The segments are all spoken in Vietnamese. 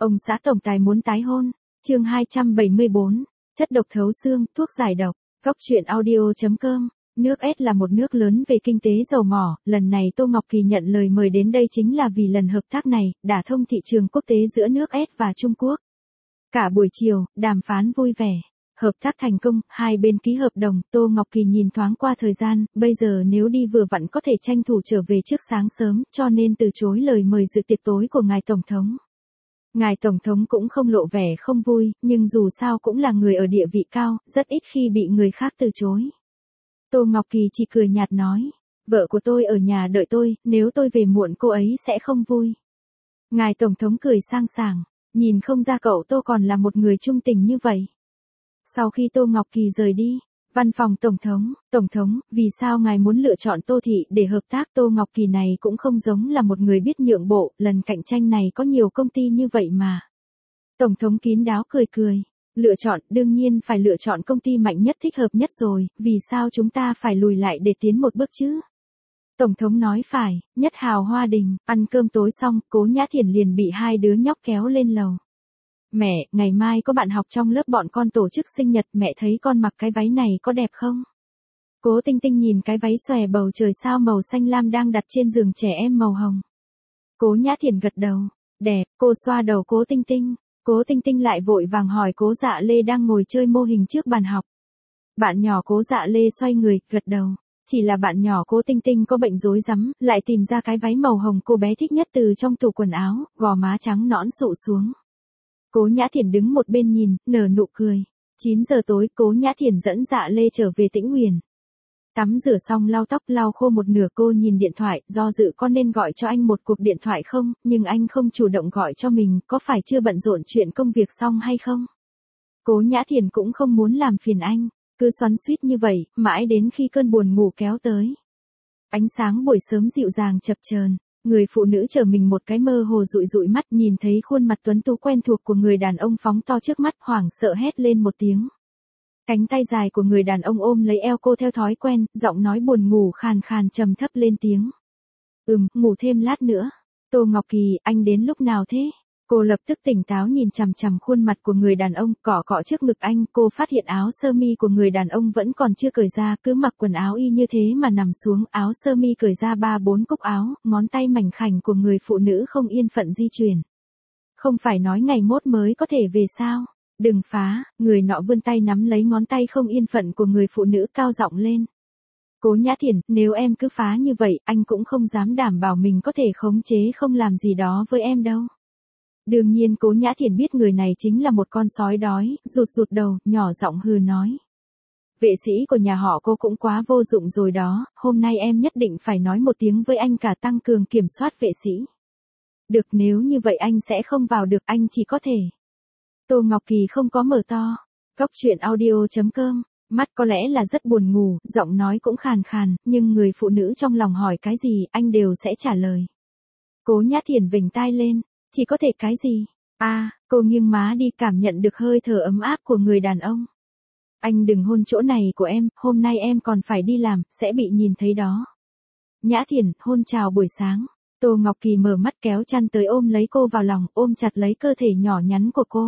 Ông xã tổng tài muốn tái hôn. Chương 274. Chất độc thấu xương, thuốc giải độc. Góc truyện audio.com. Nước S là một nước lớn về kinh tế dầu mỏ, lần này Tô Ngọc Kỳ nhận lời mời đến đây chính là vì lần hợp tác này, đả thông thị trường quốc tế giữa nước S và Trung Quốc. Cả buổi chiều, đàm phán vui vẻ. Hợp tác thành công, hai bên ký hợp đồng, Tô Ngọc Kỳ nhìn thoáng qua thời gian, bây giờ nếu đi vừa vặn có thể tranh thủ trở về trước sáng sớm, cho nên từ chối lời mời dự tiệc tối của ngài Tổng thống. Ngài Tổng thống cũng không lộ vẻ không vui, nhưng dù sao cũng là người ở địa vị cao, rất ít khi bị người khác từ chối. Tô Ngọc Kỳ chỉ cười nhạt nói, vợ của tôi ở nhà đợi tôi, nếu tôi về muộn cô ấy sẽ không vui. Ngài Tổng thống cười sang sảng, nhìn không ra cậu Tô còn là một người trung tình như vậy. Sau khi Tô Ngọc Kỳ rời đi, văn phòng Tổng thống, vì sao ngài muốn lựa chọn Tô Thị để hợp tác? Tô Ngọc Kỳ này cũng không giống là một người biết nhượng bộ, lần cạnh tranh này có nhiều công ty như vậy mà. Tổng thống kín đáo cười, lựa chọn, đương nhiên phải lựa chọn công ty mạnh nhất thích hợp nhất rồi, vì sao chúng ta phải lùi lại để tiến một bước chứ? Tổng thống nói phải, Nhất Hào Hoa Đình, ăn cơm tối xong, Cố Nhã Thiển liền bị hai đứa nhóc kéo lên lầu. Mẹ, ngày mai có bạn học trong lớp bọn con tổ chức sinh nhật, mẹ thấy con mặc cái váy này có đẹp không? Cố Tinh Tinh nhìn cái váy xòe bầu trời sao màu xanh lam đang đặt trên giường trẻ em màu hồng. Cố Nhã Thiển gật đầu, đẹp, cô xoa đầu Cố Tinh Tinh. Cố Tinh Tinh lại vội vàng hỏi Cố Dạ Lê đang ngồi chơi mô hình trước bàn học. Bạn nhỏ Cố Dạ Lê xoay người, gật đầu. Chỉ là bạn nhỏ Cố Tinh Tinh có bệnh rối rắm, lại tìm ra cái váy màu hồng cô bé thích nhất từ trong tủ quần áo, gò má trắng nõn sụ xuống. Cố Nhã Thiển đứng một bên nhìn, nở nụ cười. 9 giờ tối, Cố Nhã Thiển dẫn Dạ Lê trở về Tĩnh Huyền. Tắm rửa xong lau tóc lau khô một nửa, cô nhìn điện thoại, do dự có nên gọi cho anh một cuộc điện thoại không, nhưng anh không chủ động gọi cho mình, có phải chưa bận rộn chuyện công việc xong hay không? Cố Nhã Thiển cũng không muốn làm phiền anh, cứ xoắn xuýt như vậy, mãi đến khi cơn buồn ngủ kéo tới. Ánh sáng buổi sớm dịu dàng chập chờn, người phụ nữ chờ mình một cái mơ hồ dụi mắt nhìn thấy khuôn mặt tuấn tú quen thuộc của người đàn ông phóng to trước mắt, hoảng sợ hét lên một tiếng. Cánh tay dài của người đàn ông ôm lấy eo cô theo thói quen, giọng nói buồn ngủ khàn khàn trầm thấp lên tiếng. Ngủ thêm lát nữa. Tô Ngọc Kỳ, anh đến lúc nào thế? Cô lập tức tỉnh táo nhìn chằm chằm khuôn mặt của người đàn ông, cọ cọ trước ngực anh, cô phát hiện áo sơ mi của người đàn ông vẫn còn chưa cởi ra, cứ mặc quần áo y như thế mà nằm xuống, áo sơ mi cởi ra 3-4 cúc áo, ngón tay mảnh khảnh của người phụ nữ không yên phận di chuyển. Không phải nói ngày mốt mới có thể về sao? Đừng phá, người nọ vươn tay nắm lấy ngón tay không yên phận của người phụ nữ cao giọng lên. Cố Nhã Thiển, nếu em cứ phá như vậy, anh cũng không dám đảm bảo mình có thể khống chế không làm gì đó với em đâu. Đương nhiên Cố Nhã Thiển biết người này chính là một con sói đói, rụt đầu, nhỏ giọng hừ nói. Vệ sĩ của nhà họ cô cũng quá vô dụng rồi đó, hôm nay em nhất định phải nói một tiếng với anh cả tăng cường kiểm soát vệ sĩ. Được, nếu như vậy anh sẽ không vào được, anh chỉ có thể. Tô Ngọc Kỳ không có mở to. Góc truyện audio.com, mắt có lẽ là rất buồn ngủ, giọng nói cũng khàn khàn, nhưng người phụ nữ trong lòng hỏi cái gì, anh đều sẽ trả lời. Cố Nhã Thiển vểnh tai lên, chỉ có thể cái gì? Cô nghiêng má đi, cảm nhận được hơi thở ấm áp của người đàn ông. Anh đừng hôn chỗ này của em, hôm nay em còn phải đi làm, sẽ bị nhìn thấy đó. Nhã Thiển, hôn chào buổi sáng. Tô Ngọc Kỳ mở mắt kéo chăn tới ôm lấy cô vào lòng, ôm chặt lấy cơ thể nhỏ nhắn của cô.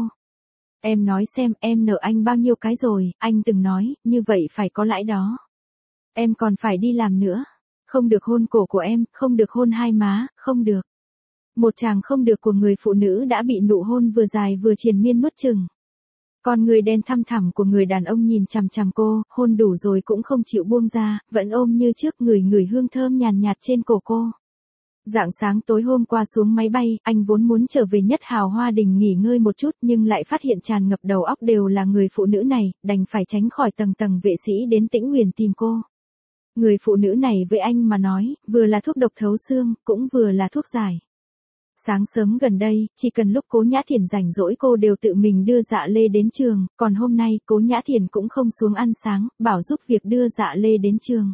Em nói xem, em nợ anh bao nhiêu cái rồi, anh từng nói, như vậy phải có lãi đó. Em còn phải đi làm nữa. Không được hôn cổ của em, không được hôn hai má, không được. Một tràng không được của người phụ nữ đã bị nụ hôn vừa dài vừa triền miên nuốt chửng. Con người đen thăm thẳm của người đàn ông nhìn chằm chằm cô, hôn đủ rồi cũng không chịu buông ra, vẫn ôm như trước, ngửi hương thơm nhàn nhạt trên cổ cô. Rạng sáng tối hôm qua xuống máy bay, anh vốn muốn trở về Nhất Hào Hoa Đình nghỉ ngơi một chút nhưng lại phát hiện tràn ngập đầu óc đều là người phụ nữ này, đành phải tránh khỏi tầng vệ sĩ đến Tĩnh Huyền tìm cô. Người phụ nữ này với anh mà nói, vừa là thuốc độc thấu xương, cũng vừa là thuốc giải. Sáng sớm gần đây, chỉ cần lúc Cố Nhã Thiển rảnh rỗi cô đều tự mình đưa Dạ Lê đến trường, còn hôm nay Cố Nhã Thiển cũng không xuống ăn sáng, bảo giúp việc đưa Dạ Lê đến trường.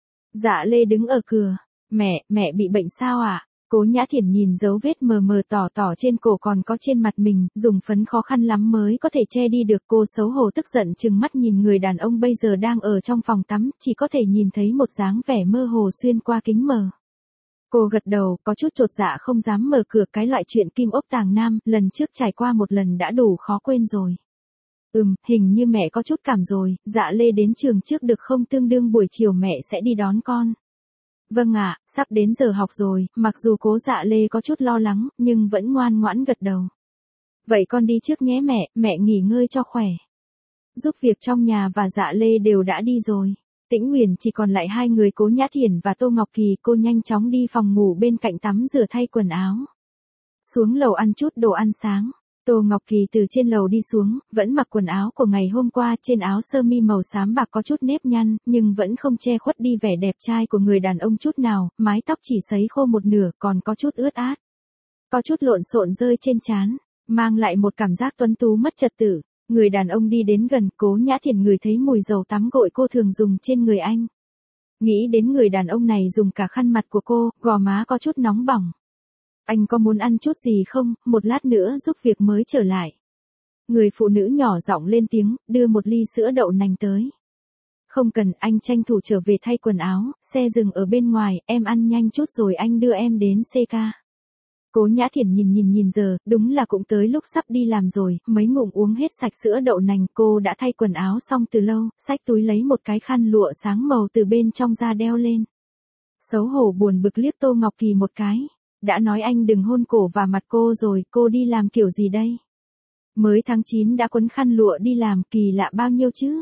Dạ Lê đứng ở cửa. Mẹ bị bệnh sao ạ? Cố Nhã Thiển nhìn dấu vết mờ tỏ trên cổ còn có trên mặt mình, dùng phấn khó khăn lắm mới có thể che đi được. Cô xấu hổ tức giận trừng mắt nhìn người đàn ông bây giờ đang ở trong phòng tắm, chỉ có thể nhìn thấy một dáng vẻ mơ hồ xuyên qua kính mờ. Cô gật đầu, có chút chột dạ không dám mở cửa, cái loại chuyện kim ốc tàng nam, lần trước trải qua một lần đã đủ khó quên rồi. Hình như mẹ có chút cảm rồi, Dạ Lê đến trường trước được không, tương đương buổi chiều mẹ sẽ đi đón con. Vâng ạ, sắp đến giờ học rồi, mặc dù cố Dạ Lê có chút lo lắng, nhưng vẫn ngoan ngoãn gật đầu. Vậy con đi trước nhé mẹ nghỉ ngơi cho khỏe. Giúp việc trong nhà và Dạ Lê đều đã đi rồi. Tĩnh Nguyền chỉ còn lại hai người Cố Nhã Thiển và Tô Ngọc Kỳ, cô nhanh chóng đi phòng ngủ bên cạnh tắm rửa thay quần áo. Xuống lầu ăn chút đồ ăn sáng. Tô Ngọc Kỳ từ trên lầu đi xuống, vẫn mặc quần áo của ngày hôm qua, trên áo sơ mi màu xám bạc có chút nếp nhăn, nhưng vẫn không che khuất đi vẻ đẹp trai của người đàn ông chút nào, mái tóc chỉ sấy khô một nửa, còn có chút ướt át. Có chút lộn xộn rơi trên trán, mang lại một cảm giác tuấn tú mất trật tự. Người đàn ông đi đến gần, Cố Nhã Thiển ngửi thấy mùi dầu tắm gội cô thường dùng trên người anh. Nghĩ đến người đàn ông này dùng cả khăn mặt của cô, gò má có chút nóng bỏng. Anh có muốn ăn chút gì không, một lát nữa giúp việc mới trở lại. Người phụ nữ nhỏ giọng lên tiếng, đưa một ly sữa đậu nành tới. Không cần, anh tranh thủ trở về thay quần áo, xe dừng ở bên ngoài, em ăn nhanh chút rồi anh đưa em đến CK. Cố Nhã Thiển nhìn giờ, đúng là cũng tới lúc sắp đi làm rồi, mấy ngụm uống hết sạch sữa đậu nành, cô đã thay quần áo xong từ lâu, xách túi lấy một cái khăn lụa sáng màu từ bên trong ra đeo lên. Xấu hổ buồn bực liếc Tô Ngọc Kỳ một cái. Đã nói anh đừng hôn cổ và mặt cô rồi, cô đi làm kiểu gì đây? Mới tháng 9 đã quấn khăn lụa đi làm, kỳ lạ bao nhiêu chứ?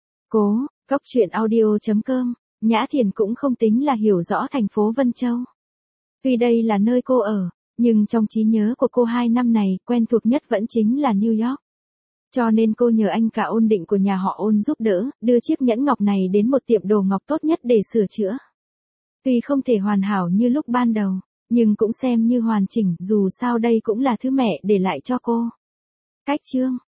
Cốc truyện audio.com, Nhã Thiển cũng không tính là hiểu rõ thành phố Vân Châu. Tuy đây là nơi cô ở, nhưng trong trí nhớ của cô 2 năm này, quen thuộc nhất vẫn chính là New York. Cho nên cô nhờ anh cả Ôn Định của nhà họ Ôn giúp đỡ, đưa chiếc nhẫn ngọc này đến một tiệm đồ ngọc tốt nhất để sửa chữa. Tuy không thể hoàn hảo như lúc ban đầu, nhưng cũng xem như hoàn chỉnh, dù sao đây cũng là thứ mẹ để lại cho cô. Cách chương